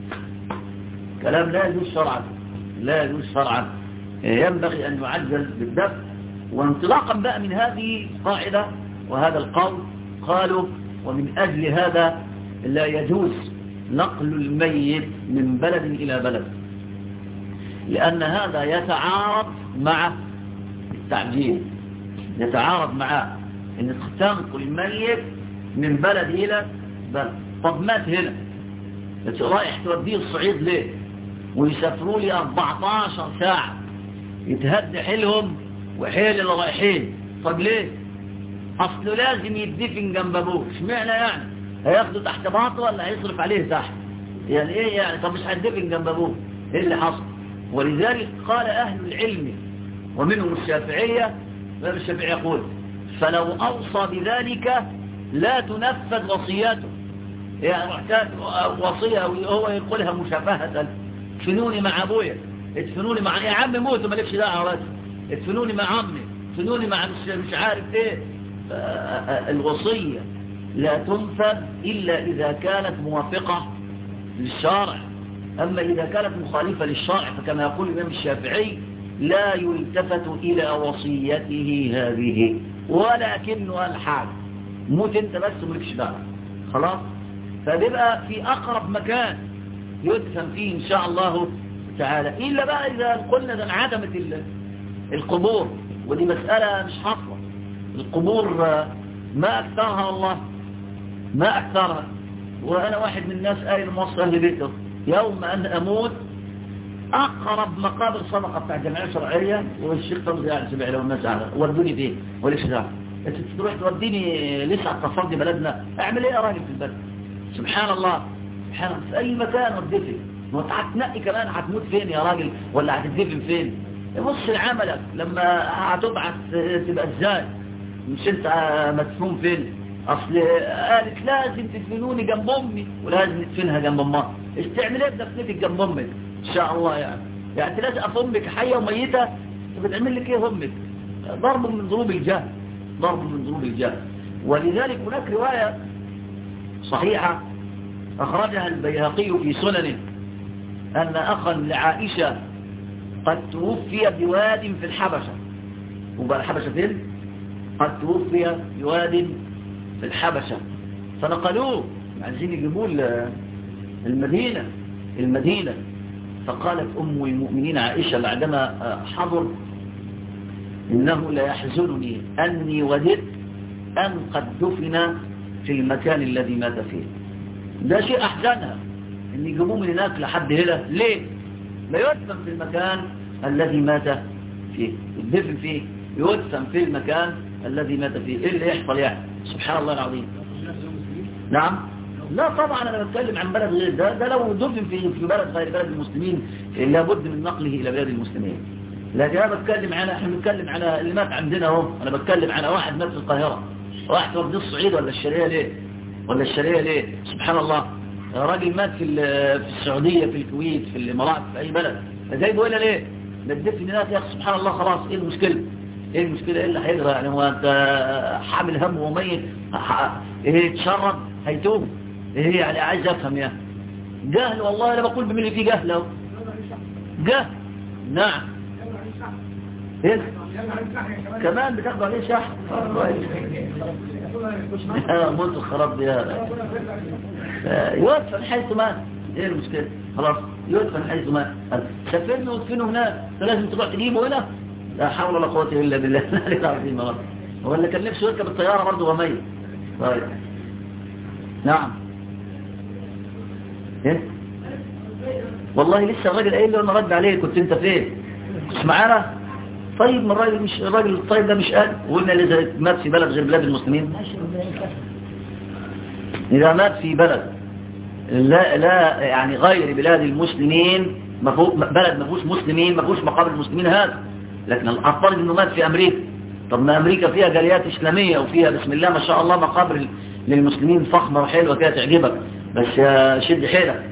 كلام لا يجوز شرعا، لا يجوز شرعا. ينبغي أن يعجل بالدفن. وانطلاقا بقى من هذه القاعدة وهذا القول قالوا ومن أجل هذا لا يجوز نقل الميت من بلد إلى بلد، لأن هذا يتعارض مع التعجيل، يتعارض مع أن تنقل الميت من بلد إلى بلد. طب مات هنا رايح توديه الصعيد ليه ويسافروا لي أربعة عشر ساعة يتهد حيلهم وحيل اللي رايحين؟ طب ليه؟ أصله لازم يدفن جنب أبوه. اشمعنى يعني؟ هياخده تحت باطه ولا هيصرف عليه تحت؟ يعني إيه يعني؟ طب مش هيدفن جنب أبوه، إيه اللي حصل؟ ولذلك قال أهل العلم ومنهم الشافعية، الإمام الشافعي يقول فلو أوصى بذلك لا تنفذ وصيته. يعني محتاج وصية وهو يقولها مشافهة، ادفنوني مع أبويا، ادفنوني مع يا عم موت مالكش دعوة، ادفنوني مع عمي، ادفنوني مع مش عارف ايه. الوصية لا تنفذ إلا إذا كانت موافقة للشرع. أما إذا كانت مخالفة للشرع فكما يقول الإمام الشافعي لا يلتفت إلى وصيته هذه، ولكنها الحال موت انت بس مالكش دعوة خلاص. فبيبقى في أقرب مكان يدفن فيه إن شاء الله تعالى، إلا بقى إذا قلنا ده انعدمت القبور، ودي مسألة مش حصلة. القبور ما أكثرها والله، ما أكثرها. وأنا واحد من الناس قايل موصل لبيته يوم أن أموت أقرب مقابر صدقة بتاع الجمعية الشرعية والشيخ طمزي يعني سبع له الناس على ودوني فيه وليش دعوة. أنت تروح توديني لسه تصدي بلدنا، أعمل إيه يا راجل في البلد؟ سبحان الله، سبحان الله، في أي مكان ودفن. وأنت هتنقي كمان هتموت فين يا راجل ولا هتدفن فين؟ بص لعملك لما هتبعث تبقى ازاي، مش انت مدفون فين. اصل قالت لازم تدفنوني جنب امي ولازم ندفنها جنب امها. ايش تعمل ايه بدفنتك جنب امك ان شاء الله؟ يعني يعني انت لازم امك حيه وميته، بتعمل لك ايه امك؟ ضرب من ضروب الجهل، ضرب من ضروب الجهل. ولذلك هناك روايه صحيحه اخرجها البيهقي في سننه ان اخا لعائشه قد توفي بواد في الحبشة. وبقى الحبشة فين؟ قد توفي بواد في الحبشة، فنقلوه عايزين يجيبوه المدينة المدينة فقالت أم المؤمنين عائشة بعدما حضر إنه لا يحزنني أني وددت أن قد دفن في المكان الذي مات فيه. ده شيء أحزنها أن يجيبوه من هناك لحد هنا. ليه؟ لا يدفن في المكان الذي مات فيه، يدفن فيه، يدفن في المكان الذي مات فيه. ايه اللي يحصل يعني؟ سبحان الله العظيم. نعم لا طبعا أنا بتكلم عن بلد غير ده ده لو دفن في في بلد غير بلد المسلمين لابد من نقله إلى بلاد المسلمين. لكن أنا بتكلم على احنا بنتكلم على اللي مات عندنا اهو. أنا بتكلم على واحد مات في القاهرة، واحد في الصعيد ولا الشرقية ليه ولا الشرقية ليه سبحان الله، راجل مات في في السعودية في الكويت في الإمارات في أي بلد، جايبه هنا ليه؟ ده الدفن هناك يا أخي سبحان الله. خلاص إيه المشكلة؟ إيه المشكلة؟ إيه اللي هيجرى يعني؟ هو أنت حامل هم وميت إيه تشرب هيتوب إيه يعني؟ عايز أفهم يعني جهل والله. أنا بقول بملي فيه جهل أهو جهل. نعم إيه كمان بتاخدوا عليه شحن موت الخراب دي يدفن حيث مات. ايه المشكلة؟ خلاص يدفن حيث مات. سافرنا وادفنه هناك فلازم تروح تجيبه هنا. لا حول ولا قوة الا بالله العظيم. هو اللي كان نفسه يركب الطيارة برضه وميت. طيب نعم ايه والله لسه الراجل قايل له انا رد عليه كنت انت فين؟ كنت معانا؟ طيب من الراجل مش الراجل الطيب ده مش قال وقلنا إذا مات في بلد غير بلاد المسلمين، إذا مات في بلد لا لا يعني غير بلاد المسلمين بلد ما فيهوش مسلمين ما فيهوش مقابر المسلمين هذا. لكن الأفضل إنه مات في أمريكا. طب ما أمريكا فيها جاليات إسلامية وفيها بسم الله ما شاء الله مقابر للمسلمين فخمة وحلوة كده تعجبك، بس شد حيلك.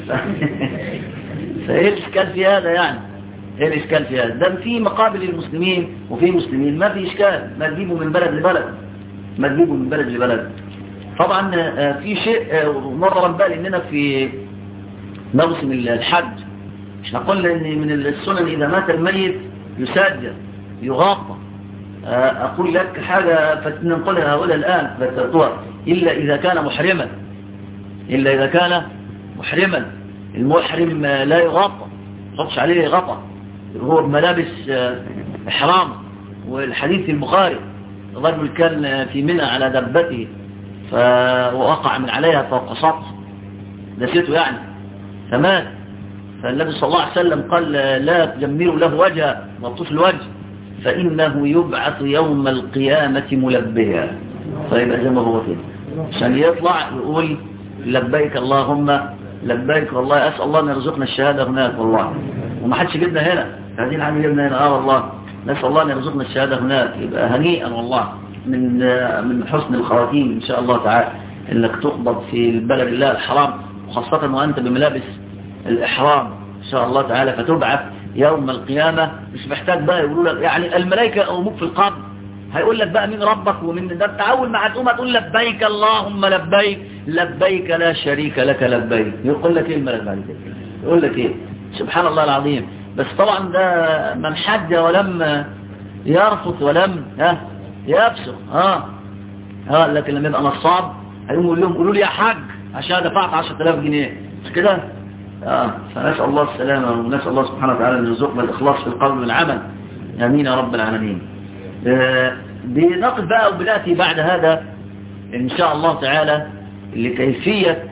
فإيه الإشكال في هذا يعني؟ ايه الاشكال في هذا؟ ده في مقابل للمسلمين وفي مسلمين ما في اشكال، ما تجيبوا من بلد لبلد ما تجيبوا من بلد لبلد. طبعا في شيء مرة بالي اننا في موسم الحج احنا قلنا ان من السنن اذا مات الميت يسجل يغطى. اقول لك حاجة فننقلها هؤلاء الان فترتوها الا اذا كان محرما الا اذا كان محرما. المحرم لا يغطى تحطش عليه غطى، هو بملابس إحرام. والحديث في البخاري الرجل كان في منى على دبته فوقع من عليها فوق سطح نسيته يعني فمات. فالنبي صلى الله عليه وسلم قال لا تجملوا له وجهه ملطوف الوجه فإنه يبعث يوم القيامة ملبيا. فيبقى زي ما هو كده عشان يطلع يقول لبيك اللهم لبيك والله أسأل الله أن يرزقنا الشهادة هناك والله. وما حدش جبنا هنا هذه العام جبنا هنا اه والله نسأل الله أن يرزقنا الشهادة هناك. يبقى هنيئا والله من من حسن الخواتيم إن شاء الله تعالى إنك تقبض في البلد الله الحرام وخاصة وأنت بملابس الإحرام إن شاء الله تعالى فتبعث يوم القيامة. مش محتاج بقى يقولوا لك يعني الملائكة أو في القبر هيقول لك بقى مين ربك ومن ده. انت اول ما هتقوم هتقول لبيك اللهم لبيك لبيك لا شريك لك لبيك. يقول لك ايه الملك بعد كده؟ يقول لك ايه؟ سبحان الله العظيم. بس طبعا ده من حج ولم يرفض ولم ها يفسق ها ها لكن لما يبقى نصاب هيقوم يقول لهم قولوا لي يا حاج عشان دفعت عشرة آلاف جنيه مش كده؟ اه فنسال الله السلامه ونسال الله سبحانه وتعالى ان يرزقنا الاخلاص في القول والعمل. امين يا رب العالمين. بنقل بقى وبنأتي بعد هذا إن شاء الله تعالى لكيفية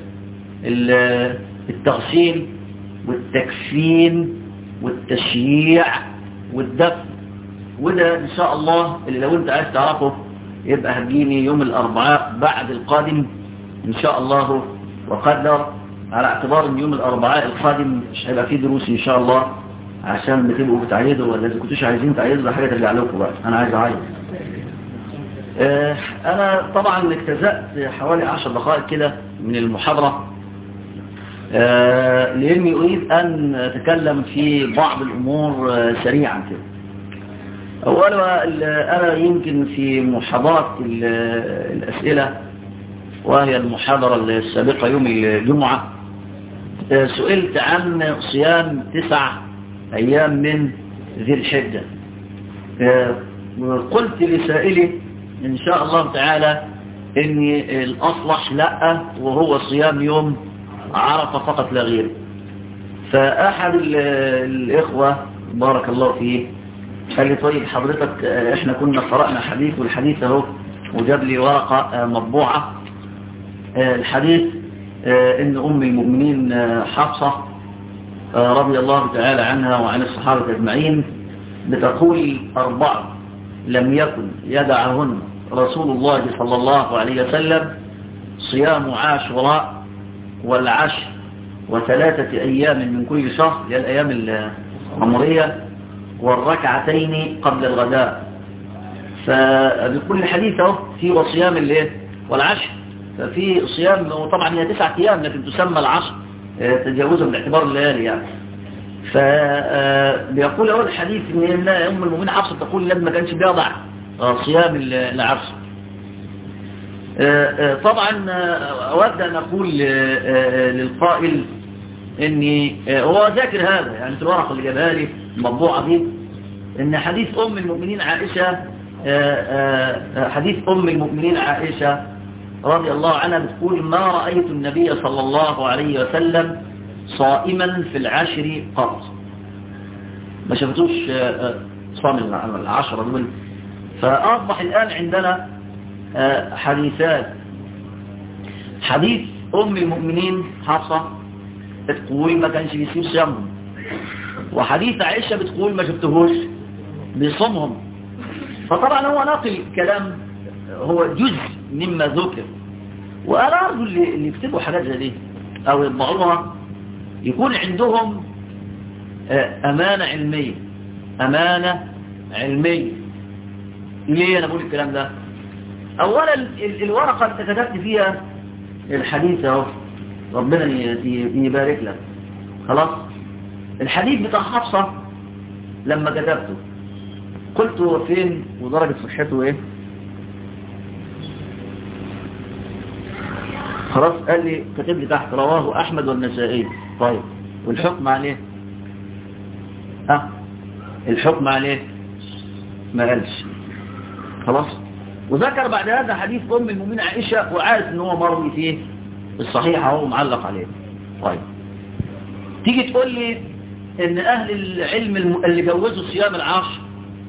التغسيل والتكفين والتشييع والدفن. وده إن شاء الله اللي لو أنت عايز تعرفه يبقى هتجيني يوم الأربعاء بعد القادم إن شاء الله وقدر، على اعتبار أن يوم الأربعاء القادم مش هيبقى فيه دروس إن شاء الله عشان بتبقوا بتعيدوا ولا إذا كنتوش عايزين تعيدوا حاجة ترجع لكم بقى. أنا عايز أعيد. آه أنا طبعا اجتزأت حوالي عشر دقائق كده من المحاضرة آه لأني أريد أن أتكلم في بعض الأمور آه سريعا كده. أولا أنا يمكن في محاضرات الأسئلة وهي المحاضرة السابقة يوم الجمعة آه سئلت عن صيام تسع أيام من ذي الحجة. قلت لسائلي إن شاء الله تعالى إن الأصلح لا وهو صيام يوم عرفة فقط لا غير. فأحد الإخوة بارك الله فيه قال لي طيب حضرتك إحنا كنا قرأنا حديث والحديث اهو وجاب لي ورقة مطبوعة الحديث إن أم المؤمنين حفصة رضي الله تعالى عنها وعن الصحابة أجمعين بتقول أربع لم يكن يدعهن رسول الله صلى الله عليه وسلم: صيام عاشوراء والعشر وثلاثة أيام من كل شهر هي الأيام العمرية والركعتين قبل الغداء. فبكل حديث اهو في وصيام الايه والعشر، ففي صيام وطبعا هي تسعة أيام لكن تسمى العشر تجاوزا باعتبار الليالي يعني. فبيقول اول الحديث ان ام المؤمنين حفصة تقول لما ما كانش بيضع صيام العشر. طبعا اود ان اقول للقائل اني هو ذاكر هذا يعني في الورقه اللي جابها لي المطبوعه دي، ان حديث ام المؤمنين عائشه حديث ام المؤمنين عائشه رضي الله عنها بتقول ما رايت النبي صلى الله عليه وسلم صائما في العشر قط، ما شفتوش صام العشرة دول. فاصبح الان عندنا حديثان، حديث ام المؤمنين حفصه بتقول ما كانش بيسيب صيامهم، وحديث عائشه بتقول ما شفتهوش بيصومهم. فطبعا هو ناقل كلام هو جزء مما ذكر، وانا ارجو اللي يكتبوا حاجات زي دي او يطبعوها يكون عندهم امانه علميه امانه علميه. ليه انا بقول الكلام ده؟ اولا الورقه اللي كتبت فيها الحديث اهو ربنا يبارك لك خلاص. الحديث بتاع حفصه لما كتبته قلت هو فين ودرجه صحته ايه؟ خلاص قال لي كتب لي تحت رواه احمد والنسائي. طيب والحكم عليه؟ ها الحكم عليه ما قالش خلاص. وذكر بعد هذا حديث ام المؤمنين عائشه وعارف ان هو مروي فيه الصحيح اهو معلق عليه. طيب تيجي تقول لي ان اهل العلم اللي جوزوا صيام العشر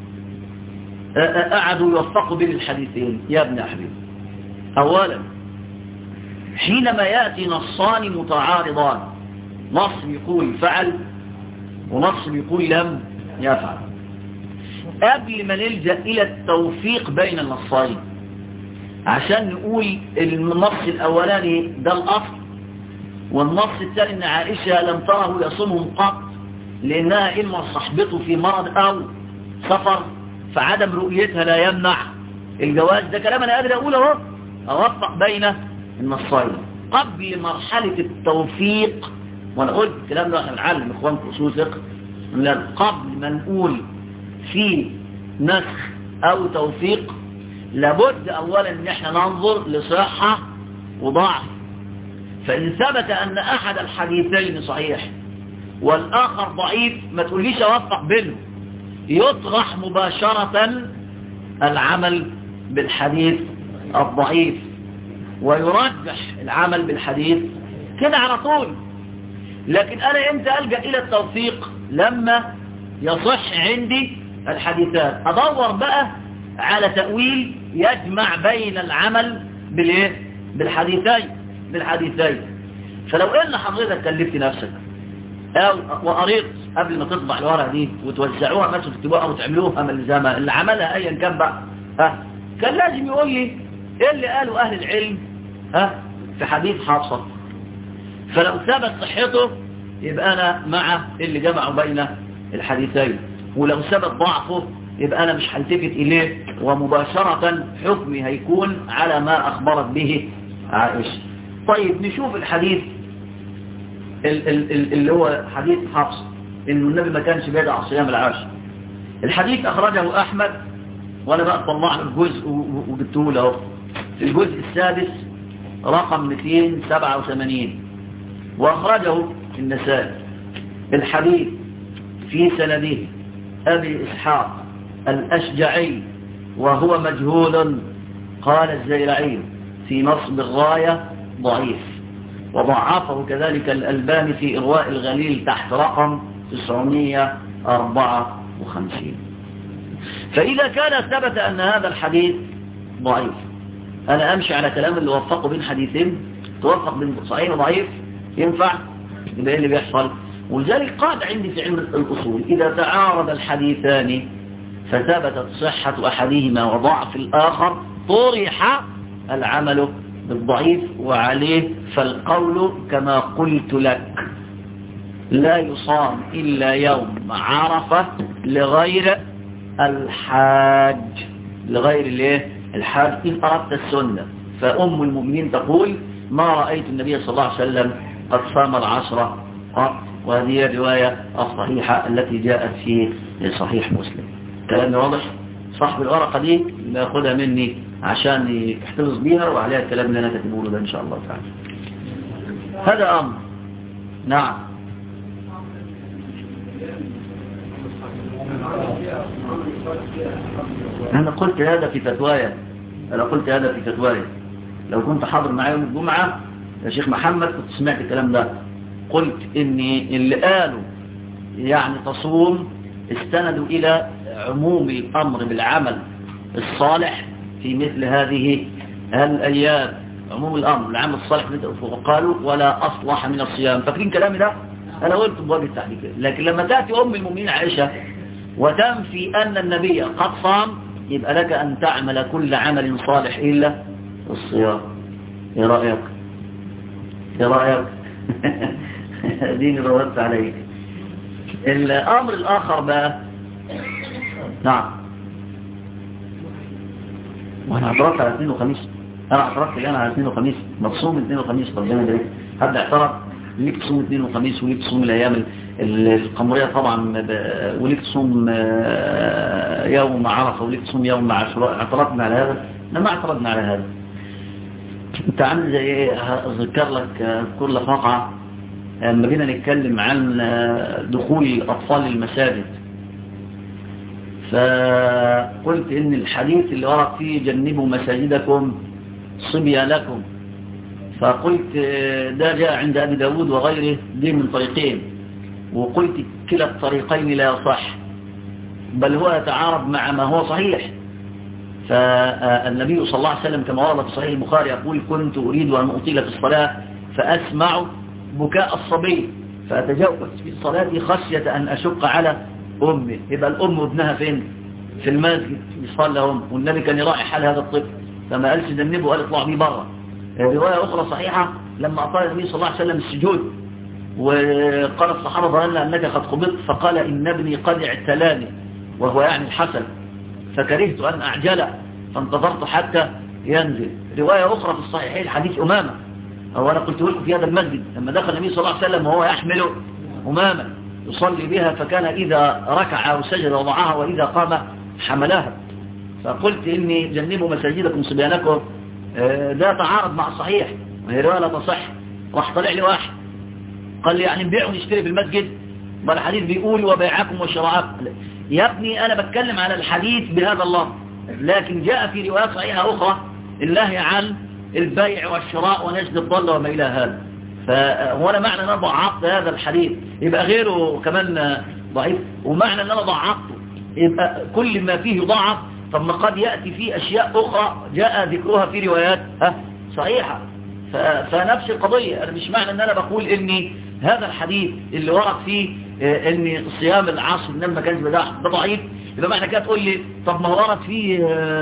قعدوا يوفقوا بين الحديثين. يا ابن حبيبي، اولا حينما ياتي نصان متعارضان، نص يقول فعل ونص يقول لم يفعل، قبل ما نلجأ الى التوفيق بين النصين عشان نقول النص الاولاني ده الاصل والنص الثاني ان عائشه لم تره يصومهم قط لانها اما صحبته في مرض او سفر فعدم رؤيتها لا يمنع الجواز، ده كلام انا قادر اقوله اهو اوفق بين النصين قبل مرحله التوفيق. وانا قلت الكلام ده احنا بنعلم اخوانكم اصول فقه، قبل ما نقول في نسخ او توفيق لابد اولا ان احنا ننظر لصحة وضعف. فان ثبت ان احد الحديثين صحيح والاخر ضعيف ما تقوليش اوفق بينهم، يطرح مباشرة العمل بالحديث الضعيف ويرجح العمل بالحديث كده على طول. لكن انا امتى الجأ الى التوفيق؟ لما يصح عندي الحديثان ادور بقى على تأويل يجمع بين العمل بالايه بالحديثين بالحديثين. فلو ان حضرتك كلفت نفسك او وقريت قبل ما تطبع الورقه دي وتوزعوها مثلا تكتبوها او تعملوها ملزمه اللي عملها ايا كان بقى، ها كان لازم يقول لي ايه اللي قاله اهل العلم ها في حديث حفصه. فلو ثبت صحته يبقى انا مع اللي جمعوا بين الحديثين، ولو ثبت ضعفه يبقى أنا مش هلتفت إليه ومباشرة حكمي هيكون على ما أخبرت به عائشة. طيب نشوف الحديث اللي هو حديث حفص إنه النبي ما كانش بيدع صيام العاشر. الحديث أخرجه أحمد وأنا بقى طلعنا الجزء وجبته له في الجزء السادس رقم مئتين وسبعة وثمانين، وأخرجه النسائي. الحديث في سنده أبي إسحاق الأشجعي وهو مجهول، قال الزيلعي في نصب الغاية ضعيف، وضعفه كذلك الألباني في إرواء الغليل تحت رقم تسعمائة وأربعة وخمسين. فإذا كان ثبت أن هذا الحديث ضعيف أنا أمشي على كلام اللي وفقه بين حديثين، توفق بين صحيح وضعيف ينفع؟ يبقى إيه اللي بيحصل؟ ولذلك قال عندي في علم الأصول إذا تعارض الحديثان فثبتت صحة أحدهما وضعف الآخر طرح العمل بالضعيف وعليه فالقول كما قلت لك لا يصام إلا يوم عرفة لغير الحاج لغير الايه الحاج إن أردت السنة. فأم المؤمنين تقول ما رأيت النبي صلى الله عليه وسلم قد صام العشرة قط، وهذه الرواية الصحيحة التي جاءت في صحيح مسلم. كلامي واضح؟ صاحب الورقة دي ناخدها مني عشان يحتفظ بيها وعليها الكلام اللي أنا كاتبه له ده إن شاء الله تعالى. هذا أمر. نعم. أنا قلت هذا في فتوايا أنا قلت هذا في فتوايا لو كنت حاضر معي يوم الجمعة يا شيخ محمد كنت سمعت الكلام ده. قلت إني اللي قالوا يعني تصوم استندوا إلى عموم الأمر بالعمل الصالح في مثل هذه الأيام. عموم الأمر بالعمل الصالح وقالوا ولا أصلح من الصيام. فاكرين كلامي ده؟ أنا قلت بوجه التحديد. لكن لما تأتي أم المؤمنين عائشة وتنفي أن النبي قد صام يبقى لك أن تعمل كل عمل صالح إلا الصيام. إيه رأيك؟ إيه رأيك؟ ديني ردت عليك. الأمر الآخر بقى نعم وأنا اعترضت على اثنين وخميس. أنا اعترضت الآن على اثنين وخميس متصوم اثنين وخميس. طب جانا ده حد اعترض ليك تصوم اثنين وخميس وليك تصوم الأيام القمرية طبعا وليك تصوم يوم عرفة وليك تصوم يوم عاشوراء. اعترضنا على هذا؟ لا ما اعترضنا على هذا. انت عامل زي ايه؟ اذكر لك كل واقعة لما جينا نتكلم عن دخول الأطفال للمساجد فقلت ان الحديث اللي ورد فيه جنبوا مساجدكم صبيانكم فقلت ده جاء عند أبي داود وغيره دي من طريقين وقلت كلا الطريقين لا يصح بل هو يتعارض مع ما هو صحيح. فالنبي صلى الله عليه وسلم كما ورد في صحيح البخاري يقول كنت أريد أن أطيل في الصلاة فأسمع بكاء الصبي فأتجاوز في الصلاة خشية أن أشق على أمي. يبقى الأم وابنها فين؟ في المسجد يصلى لهم والنبي كان يراعي حال هذا الطفل فما قالش ذنبه قال اطلع بيه بره. رواية أخرى صحيحة لما أطال النبي صلى الله عليه وسلم السجود وقال الصحابة ظننا أنك قد قبضت فقال إن ابني قد اعتلاني وهو يعني الحسن فكرهت أن أعجله فانتظرت حتى ينزل. رواية أخرى في الصحيحين حديث أمامة أو أنا قلت لكم في هذا المسجد لما دخل النبي صلى الله عليه وسلم وهو يحمل أمامة يصلي بها فكان إذا ركع أو سجد وضعها وإذا قام حملها. فقلت إني جنبوا مساجدكم صبيانكم ده تعارض مع الصحيح وهي رواية لا تصح. راح طلع لي واحد قال لي يعني نبيع ونشتري في المسجد ما الحديث بيقول وبيعكم وشراءكم. يا ابني أنا بتكلم على الحديث بهذا الله لكن جاء في رواية صحيحة أخرى النهي عن البيع والشراء ونشد الضل وما إلى هذا. فهو أنا معنى أن أنا ضعفت هذا الحديث يبقى غيره كمان ضعيف ومعنى أن أنا ضعفته يبقى كل ما فيه ضعف. طب ما قد يأتي فيه أشياء أخرى جاء ذكرها في روايات ها صحيحة. فنفس القضية أنا مش معنى أن أنا بقول إني هذا الحديث اللي ورد فيه إن صيام العصر إنما ما كانش بداح ده ضعيف يبقى معنى كده تقول لي طب ما هو ورد فيه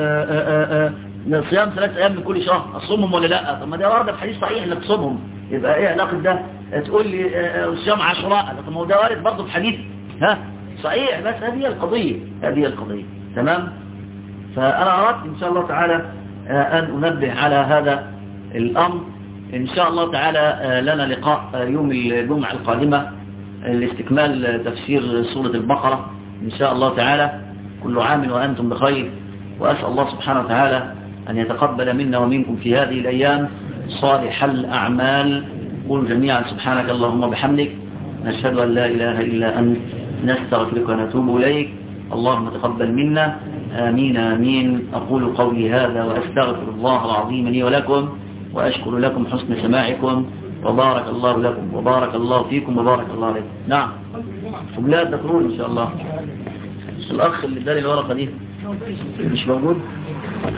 صيام ثلاث أيام من كل شهر أصومهم ولا لا؟ طب ما ده ورد في حديث صحيح إنك تصومهم يبقى إيه علاقة ده؟ تقول لي صيام عاشوراء طب ما هو ده وارد برضه في حديث ها صحيح. بس هذه القضية هذه القضية تمام. فأنا أردت إن شاء الله تعالى أن أنبه على هذا الأمر. إن شاء الله تعالى لنا لقاء يوم الجمعة القادمة لاستكمال تفسير سورة البقرة إن شاء الله تعالى. كل عام وأنتم بخير وأسأل الله سبحانه وتعالى أن يتقبل منا ومنكم في هذه الأيام صالح الأعمال. قل جميعا سبحانك اللهم وبحمدك نشهد أن لا إله إلا أنت نستغفرك ونتوب إليك. اللهم تقبل منا آمين آمين. أقول قولي هذا وأستغفر الله العظيم لي ولكم وأشكر لكم حسن سماعكم وبارك الله لكم وبارك الله فيكم وبارك الله عليكم. نعم وبلاد ذكرون إن شاء الله. الأخ اللي اداني الورقة دي مش موجود.